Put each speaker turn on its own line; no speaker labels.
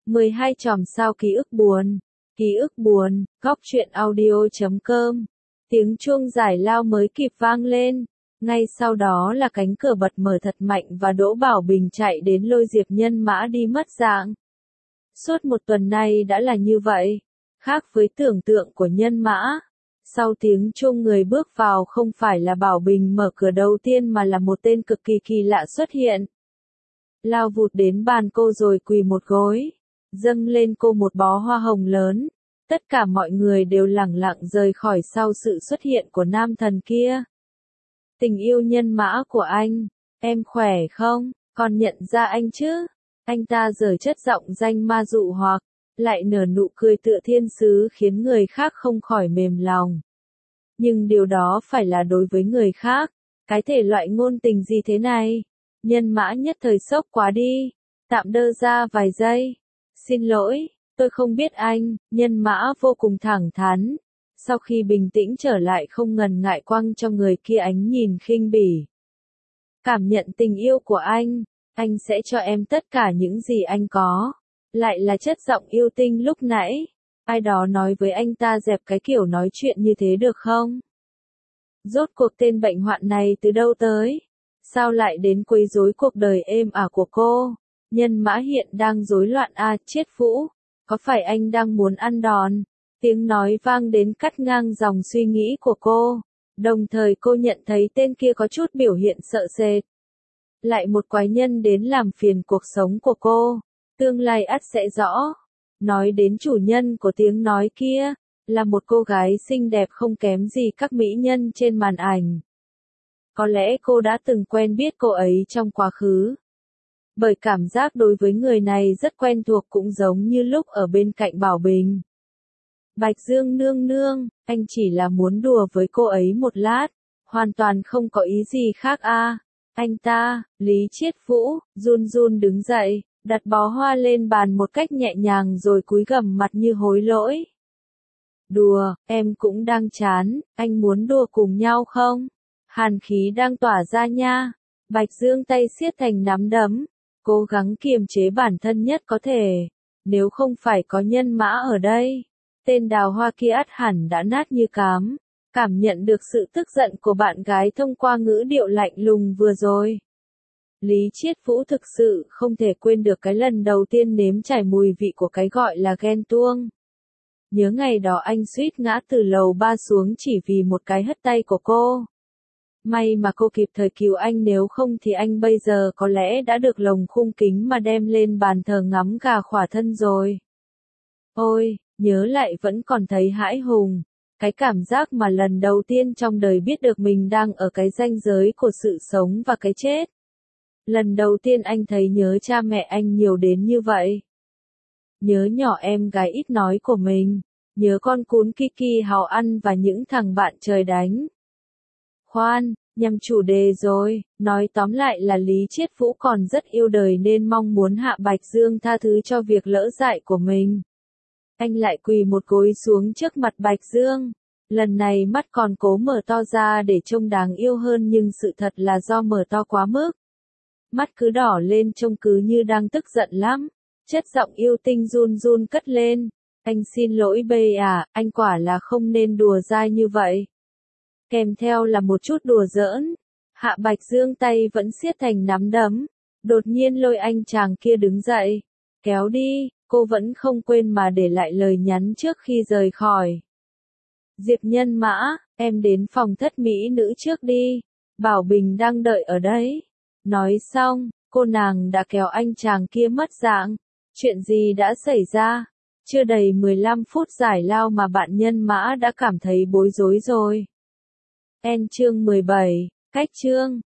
12 chòm sao ký ức buồn. Ký ức buồn, góc truyện audio.com. Tiếng chuông giải lao mới kịp vang lên. Ngay sau đó là cánh cửa bật mở thật mạnh và Đỗ Bảo Bình chạy đến lôi Diệp Nhân Mã đi mất dạng. Suốt một tuần nay đã là như vậy. Khác với tưởng tượng của Nhân Mã. Sau tiếng chuông người bước vào không phải là Bảo Bình mở cửa đầu tiên mà là một tên cực kỳ kỳ lạ xuất hiện. Lao vụt đến bàn cô rồi quỳ một gối. Dâng lên cô một bó hoa hồng lớn. Tất cả mọi người đều lẳng lặng rời khỏi sau sự xuất hiện của nam thần kia. Tình yêu Nhân Mã của anh, em khỏe không, còn nhận ra anh chứ? Anh ta giở chất giọng danh ma dụ hoặc, lại nở nụ cười tựa thiên sứ khiến người khác không khỏi mềm lòng. Nhưng điều đó phải là đối với người khác, cái thể loại ngôn tình gì thế này? Nhân Mã nhất thời sốc quá đi, tạm đơ ra vài giây. Xin lỗi, tôi không biết anh, Nhân Mã vô cùng thẳng thắn. Sau khi bình tĩnh trở lại không ngần ngại quăng cho người kia ánh nhìn khinh bỉ. Cảm nhận tình yêu của anh sẽ cho em tất cả những gì anh có. Lại là chất giọng yêu tinh lúc nãy. Ai đó nói với anh ta dẹp cái kiểu nói chuyện như thế được không? Rốt cuộc tên bệnh hoạn này từ đâu tới? Sao lại đến quấy rối cuộc đời êm ả của cô? Nhân Mã hiện đang rối loạn Chiết Vũ. Có phải anh đang muốn ăn đòn? Tiếng nói vang đến cắt ngang dòng suy nghĩ của cô. Đồng thời cô nhận thấy tên kia có chút biểu hiện sợ sệt. Lại một quái nhân đến làm phiền cuộc sống của cô. Tương lai ắt sẽ rõ. Nói đến chủ nhân của tiếng nói kia, là một cô gái xinh đẹp không kém gì các mỹ nhân trên màn ảnh. Có lẽ cô đã từng quen biết cô ấy trong quá khứ. Bởi cảm giác đối với người này rất quen thuộc cũng giống như lúc ở bên cạnh Bảo Bình. Bạch Dương nương nương, anh chỉ là muốn đùa với cô ấy một lát, hoàn toàn không có ý gì khác Anh ta, Lý Chiết Vũ, run run đứng dậy, đặt bó hoa lên bàn một cách nhẹ nhàng rồi cúi gằm mặt như hối lỗi. Đùa, em cũng đang chán, anh muốn đùa cùng nhau không? Hàn khí đang tỏa ra nha. Bạch Dương tay siết thành nắm đấm, cố gắng kiềm chế bản thân nhất có thể. Nếu không phải có Nhân Mã ở đây, tên đào hoa kia ắt hẳn đã nát như cám. Cảm nhận được sự tức giận của bạn gái thông qua ngữ điệu lạnh lùng vừa rồi. Lý Chiết Vũ thực sự không thể quên được cái lần đầu tiên nếm trải mùi vị của cái gọi là ghen tuông. Nhớ ngày đó anh suýt ngã từ lầu 3 xuống chỉ vì một cái hất tay của cô. May mà cô kịp thời cứu anh, nếu không thì anh bây giờ có lẽ đã được lồng khung kính mà đem lên bàn thờ ngắm gà khỏa thân rồi. Ôi, nhớ lại vẫn còn thấy hãi hùng. Cái cảm giác mà lần đầu tiên trong đời biết được mình đang ở cái ranh giới của sự sống và cái chết. Lần đầu tiên anh thấy nhớ cha mẹ anh nhiều đến như vậy. Nhớ nhỏ em gái ít nói của mình. Nhớ con cún Kiki hào ăn và những thằng bạn trời đánh. Khoan, nhầm chủ đề rồi, nói tóm lại là Lý Chiết Vũ còn rất yêu đời nên mong muốn Hạ Bạch Dương tha thứ cho việc lỡ dại của mình. Anh lại quỳ một gối xuống trước mặt Bạch Dương. Lần này mắt còn cố mở to ra để trông đáng yêu hơn nhưng sự thật là do mở to quá mức. Mắt cứ đỏ lên trông cứ như đang tức giận lắm. Chất giọng yêu tinh run run cất lên. Anh xin lỗi bê anh quả là không nên đùa dai như vậy. Kèm theo là một chút đùa giỡn. Hạ Bạch Dương tay vẫn siết thành nắm đấm. Đột nhiên lôi anh chàng kia đứng dậy. Kéo đi, cô vẫn không quên mà để lại lời nhắn trước khi rời khỏi. Diệp Nhân Mã, em đến phòng thất mỹ nữ trước đi. Bảo Bình đang đợi ở đấy. Nói xong, cô nàng đã kéo anh chàng kia mất dạng. Chuyện gì đã xảy ra? Chưa đầy 15 phút giải lao mà bạn Nhân Mã đã cảm thấy bối rối rồi. Chương 17, cách chương.